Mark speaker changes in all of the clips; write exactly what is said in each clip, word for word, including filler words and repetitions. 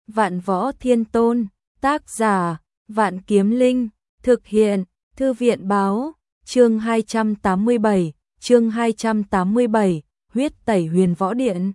Speaker 1: Vạn Võ Thiên Tôn, tác giả, Vạn Kiếm Linh, thực hiện, Thư viện báo, chương hai trăm tám mươi bảy, chương hai trăm tám mươi bảy, huyết tẩy Huyền Võ Điện.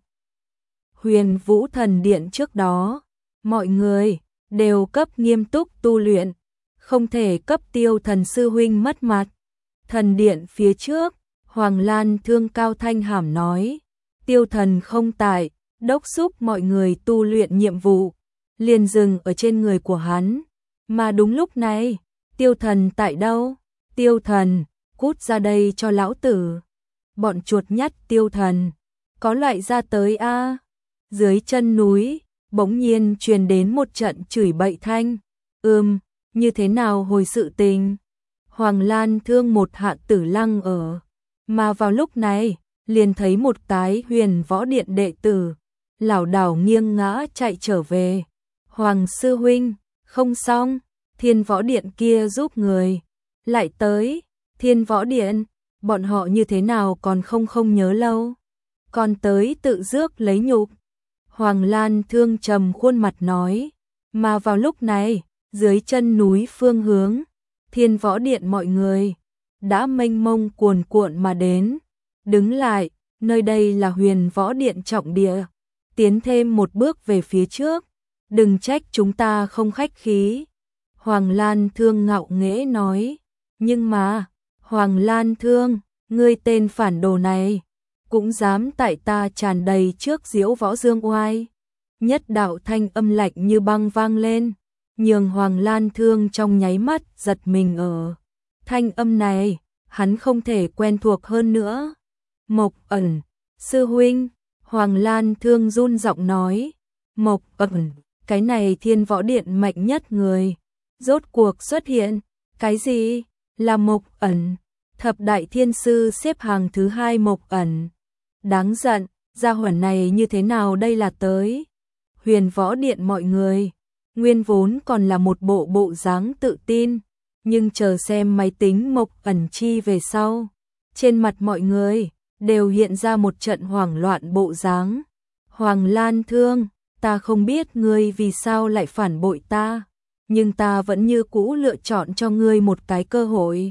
Speaker 1: Huyền Vũ Thần Điện trước đó, mọi người đều cấp nghiêm túc tu luyện, không thể cấp Tiêu Thần sư huynh mất mặt. Thần điện phía trước, Hoàng Lan Thương cao thanh hàm nói, Tiêu Thần không tại, đốc xúc mọi người tu luyện nhiệm vụ, liền dừng ở trên người của hắn. Mà đúng lúc này, Tiêu Thần tại đâu? Tiêu Thần, cút ra đây cho lão tử. Bọn chuột nhắt Tiêu Thần, có loại ra tới a. Dưới chân núi, bỗng nhiên truyền đến một trận chửi bậy thanh. Ừm, như thế nào hồi sự tình? Hoàng Lan Thương một hạ tử lăng ở. Mà vào lúc này, liền thấy một cái Huyền Võ Điện đệ tử, lảo đảo nghiêng ngã chạy trở về. Hoàng sư huynh, không xong, Thiên Võ Điện kia giúp người. Lại tới, Thiên Võ Điện, bọn họ như thế nào còn không không nhớ lâu. Còn tới tự rước lấy nhục. Hoàng Lan Thương trầm khuôn mặt nói. Mà vào lúc này, dưới chân núi phương hướng, Thiên Võ Điện mọi người đã mênh mông cuồn cuộn mà đến. Đứng lại, nơi đây là Huyền Võ Điện trọng địa. Tiến thêm một bước về phía trước, đừng trách chúng ta không khách khí. Hoàng Lan Thương ngạo nghễ nói. Nhưng mà, Hoàng Lan Thương, ngươi tên phản đồ này, cũng dám tại ta tràn đầy trước diễu võ dương oai. Nhất đạo thanh âm lạnh như băng vang lên, nhường Hoàng Lan Thương trong nháy mắt giật mình ở. Thanh âm này, hắn không thể quen thuộc hơn nữa. Mộc Ẩn, sư huynh, Hoàng Lan Thương run giọng nói. Mộc Ẩn, cái này Thiên Võ Điện mạnh nhất người, rốt cuộc xuất hiện. Cái gì? Là Mộc Ẩn? Thập đại thiên sư xếp hàng thứ hai Mộc Ẩn. Đáng giận, gia hỏa này như thế nào đây là tới? Huyền Võ Điện mọi người, nguyên vốn còn là một bộ bộ dáng tự tin, nhưng chờ xem máy tính Mộc Ẩn chi về sau, trên mặt mọi người đều hiện ra một trận hoảng loạn bộ dáng. Hoàng Lan Thương, ta không biết ngươi vì sao lại phản bội ta, nhưng ta vẫn như cũ lựa chọn cho ngươi một cái cơ hội.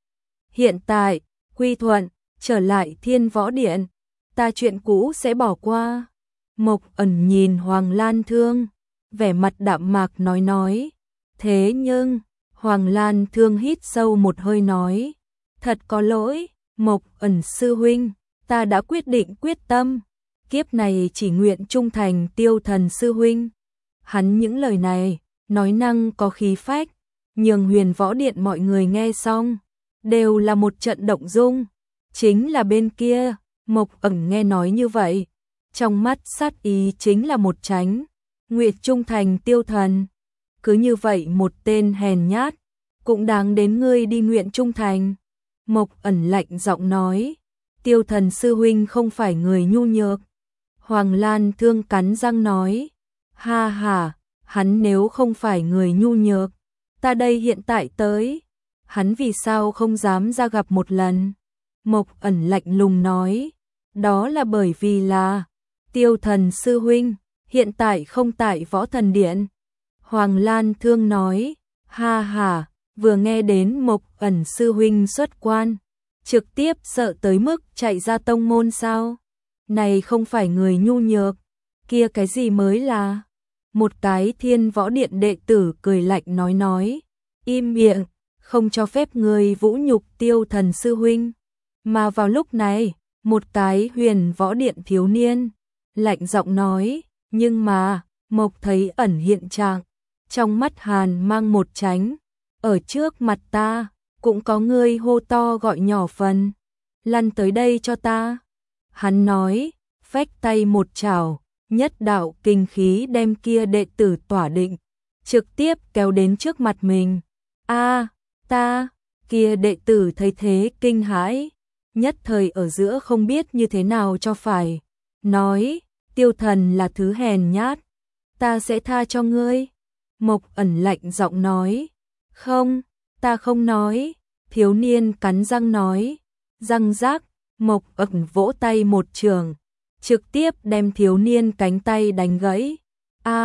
Speaker 1: Hiện tại, quy thuận, trở lại Thiên Võ Điện, ta chuyện cũ sẽ bỏ qua. Mộc Ẩn nhìn Hoàng Lan Thương, vẻ mặt đạm mạc nói nói. Thế nhưng, Hoàng Lan Thương hít sâu một hơi nói. Thật có lỗi, Mộc Ẩn sư huynh, ta đã quyết định quyết tâm. Kiếp này chỉ nguyện trung thành Tiêu Thần sư huynh. Hắn những lời này, nói năng có khí phách, nhường Huyền Võ Điện mọi người nghe xong, đều là một trận động dung. Chính là bên kia, Mộc Ẩn nghe nói như vậy, trong mắt sát ý chính là một tránh. Nguyện trung thành Tiêu Thần, cứ như vậy một tên hèn nhát, cũng đáng đến ngươi đi nguyện trung thành. Mộc Ẩn lạnh giọng nói. Tiêu Thần sư huynh không phải người nhu nhược. Hoàng Lan Thương cắn răng nói. Ha ha, hắn nếu không phải người nhu nhược, ta đây hiện tại tới, hắn vì sao không dám ra gặp một lần? Mộc Ẩn lạnh lùng nói. Đó là bởi vì là Tiêu Thần sư huynh hiện tại không tại Võ Thần Điện. Hoàng Lan Thương nói. Ha ha, vừa nghe đến Mộc Ẩn sư huynh xuất quan, trực tiếp sợ tới mức chạy ra tông môn sao? Này không phải người nhu nhược, kia cái gì mới là? Một cái Thiên Võ Điện đệ tử cười lạnh nói nói. Im miệng, không cho phép người vũ nhục Tiêu Thần sư huynh. Mà vào lúc này, một cái Huyền Võ Điện thiếu niên lạnh giọng nói. Nhưng mà, Mộc thấy Ẩn hiện trạng, trong mắt hàn mang một tránh. Ở trước mặt ta, cũng có người hô to gọi nhỏ phần. Lăn tới đây cho ta. Hắn nói, phách tay một chảo, nhất đạo kinh khí đem kia đệ tử tỏa định, trực tiếp kéo đến trước mặt mình. A, ta, kia đệ tử thấy thế kinh hãi, nhất thời ở giữa không biết như thế nào cho phải. Nói, Tiêu Thần là thứ hèn nhát, ta sẽ tha cho ngươi. Mộc Ẩn lạnh giọng nói. Không, ta không nói. Thiếu niên cắn răng nói. Răng rác, Mộc Ẩn vỗ tay một trường, trực tiếp đem thiếu niên cánh tay đánh gãy. A,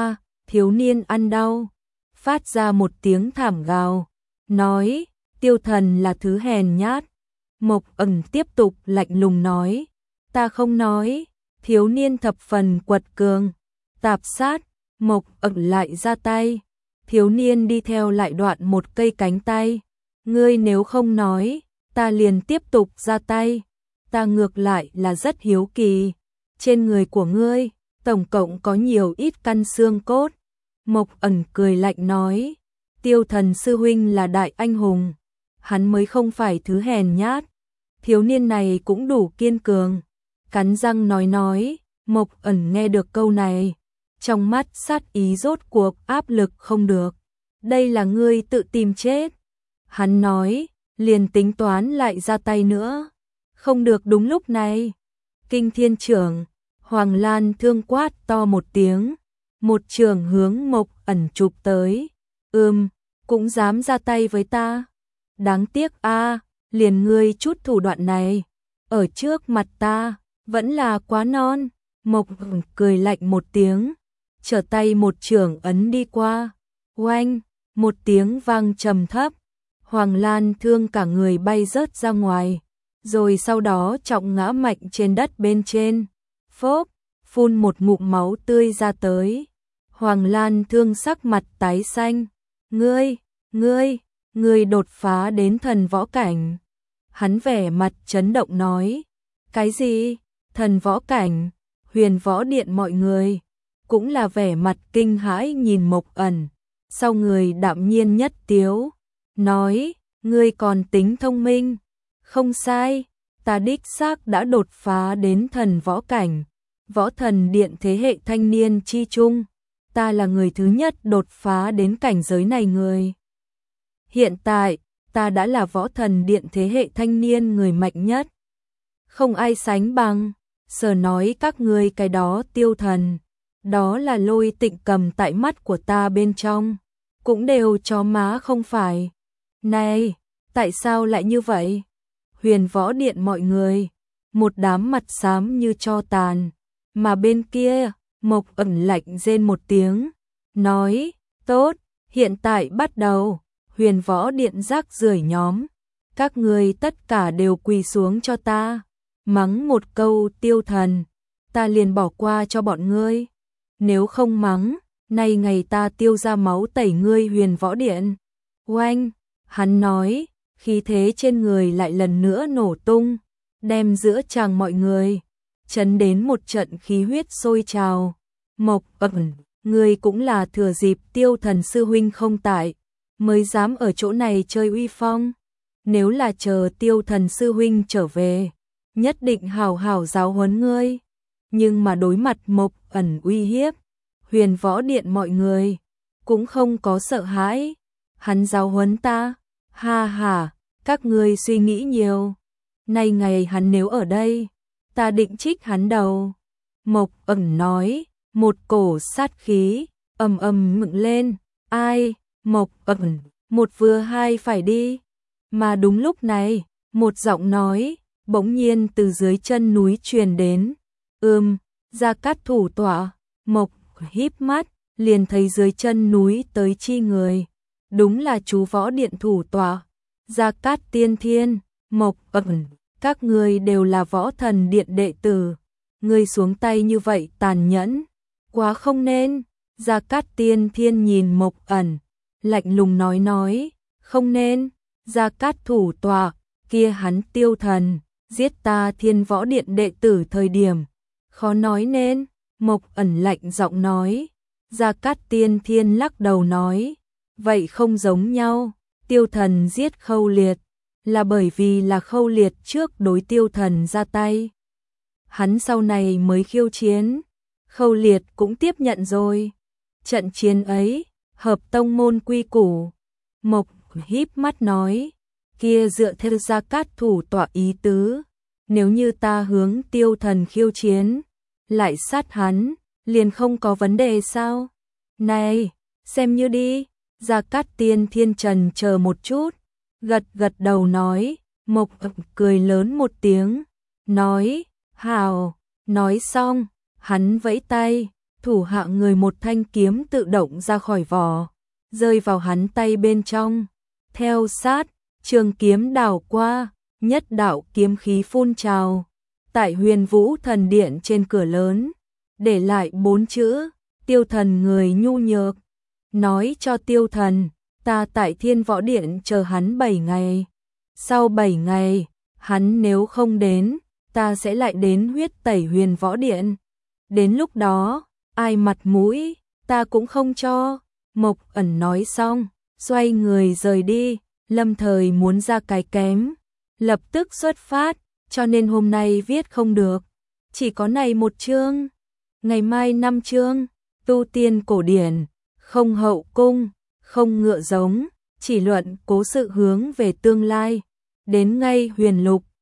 Speaker 1: thiếu niên ăn đau, phát ra một tiếng thảm gào, nói, Tiêu Thần là thứ hèn nhát. Mộc Ẩn tiếp tục lạnh lùng nói, ta không nói. Thiếu niên thập phần quật cường, tạp sát. Mộc Ẩn lại ra tay, thiếu niên đi theo lại đoạn một cây cánh tay. Ngươi nếu không nói, ta liền tiếp tục ra tay. Ta ngược lại là rất hiếu kỳ, trên người của ngươi tổng cộng có nhiều ít căn xương cốt. Mộc Ẩn cười lạnh nói, Tiêu Thần sư huynh là đại anh hùng, hắn mới không phải thứ hèn nhát. Thiếu niên này cũng đủ kiên cường, cắn răng nói nói. Mộc Ẩn nghe được câu này, trong mắt sát ý rốt cuộc áp lực không được. Đây là ngươi tự tìm chết. Hắn nói, liền tính toán lại ra tay nữa. Không được. Đúng lúc này, Kinh Thiên Trưởng, Hoàng Lan Thương quát to một tiếng, một trường hướng Mộc Ẩn chụp tới. Ừm, cũng dám ra tay với ta. Đáng tiếc a, liền ngươi chút thủ đoạn này, ở trước mặt ta, vẫn là quá non. Mộc Ẩn cười lạnh một tiếng, trở tay một trường ấn đi qua. Oanh, một tiếng vang trầm thấp, Hoàng Lan Thương cả người bay rớt ra ngoài, rồi sau đó trọng ngã mạnh trên đất bên trên. Phốp, phun một ngụm máu tươi ra tới. Hoàng Lan Thương sắc mặt tái xanh. Ngươi, ngươi, ngươi đột phá đến thần võ cảnh. Hắn vẻ mặt chấn động nói. Cái gì? Thần võ cảnh? Huyền Võ Điện mọi người cũng là vẻ mặt kinh hãi nhìn Mộc Ẩn, sau người đạm nhiên nhất tiếu, nói, ngươi còn tính thông minh. Không sai, ta đích xác đã đột phá đến thần võ cảnh. Võ Thần Điện thế hệ thanh niên chi chung, ta là người thứ nhất đột phá đến cảnh giới này người. Hiện tại, ta đã là Võ Thần Điện thế hệ thanh niên người mạnh nhất, không ai sánh bằng. Sở nói các ngươi cái đó Tiêu Thần, đó là Lôi Tịnh cầm tại mắt của ta bên trong, cũng đều chó má không phải. Này, tại sao lại như vậy? Huyền Võ Điện mọi người, một đám mặt xám như tro tàn, mà bên kia, Mộc Ẩn lạnh rên một tiếng, nói, tốt, hiện tại bắt đầu, Huyền Võ Điện rác rưởi nhóm, các ngươi tất cả đều quỳ xuống cho ta. Mắng một câu Tiêu Thần, ta liền bỏ qua cho bọn ngươi. Nếu không mắng, nay ngày ta tiêu ra máu tẩy ngươi Huyền Võ Điện. Oanh, hắn nói, khí thế trên người lại lần nữa nổ tung, đem giữa chàng mọi người chấn đến một trận khí huyết sôi trào. Mộc Ẩn, ngươi cũng là thừa dịp Tiêu Thần sư huynh không tại, mới dám ở chỗ này chơi uy phong. Nếu là chờ Tiêu Thần sư huynh trở về, nhất định hào hào giáo huấn ngươi. Nhưng mà đối mặt Mộc Ẩn uy hiếp, Huyền Võ Điện mọi người cũng không có sợ hãi. Hắn giáo huấn ta? Ha ha, các ngươi suy nghĩ nhiều. Nay ngày hắn nếu ở đây, ta định trích hắn đầu. Mộc Ẩn nói, một cổ sát khí ầm ầm mựng lên. Ai? Mộc Ẩn, một vừa hai phải đi. Mà đúng lúc này, một giọng nói bỗng nhiên từ dưới chân núi truyền đến. Ừm, Gia Cát thủ tọa. Mộc híp mắt, liền thấy dưới chân núi tới chi người. Đúng là chú Võ Điện thủ tọa, Gia Cát Tiên Thiên. Mộc Ẩn, các ngươi đều là Võ Thần Điện đệ tử, ngươi xuống tay như vậy tàn nhẫn, quá không nên. Gia Cát Tiên Thiên nhìn Mộc Ẩn, lạnh lùng nói nói, không nên. Gia Cát thủ tọa, kia hắn Tiêu Thần giết ta Thiên Võ Điện đệ tử thời điểm, khó nói nên. Mộc Ẩn lạnh giọng nói. Gia Cát Tiên Thiên lắc đầu nói, vậy không giống nhau. Tiêu Thần giết Khâu Liệt là bởi vì là Khâu Liệt trước đối Tiêu Thần ra tay, hắn sau này mới khiêu chiến, Khâu Liệt cũng tiếp nhận rồi. Trận chiến ấy hợp tông môn quy củ. Mộc híp mắt nói, kia dựa theo Gia Cát thủ tọa ý tứ, nếu như ta hướng Tiêu Thần khiêu chiến, lại sát hắn, liền không có vấn đề sao? Này, xem như đi. Gia Cát Tiên Thiên trần chờ một chút, gật gật đầu nói. Mộc cười lớn một tiếng, nói, hào. Nói xong, hắn vẫy tay, thủ hạ người một thanh kiếm tự động ra khỏi vỏ, rơi vào hắn tay bên trong. Theo sát, trường kiếm đảo qua, nhất đạo kiếm khí phun trào. Tại Huyền Vũ Thần Điện trên cửa lớn, để lại bốn chữ, Tiêu Thần người nhu nhược. Nói cho Tiêu Thần, ta tại Thiên Võ Điện chờ hắn bảy ngày. Sau bảy ngày, hắn nếu không đến, ta sẽ lại đến huyết tẩy Huyền Võ Điện. Đến lúc đó, ai mặt mũi, ta cũng không cho. Mộc Ẩn nói xong, xoay người rời đi. Lâm Thời muốn ra cái kém, lập tức xuất phát, cho nên hôm nay viết không được. Chỉ có này một chương, ngày mai năm chương, tu tiên cổ điển, không hậu cung, không ngựa giống, chỉ luận cố sự hướng về tương lai. Đến ngay Huyền Lục,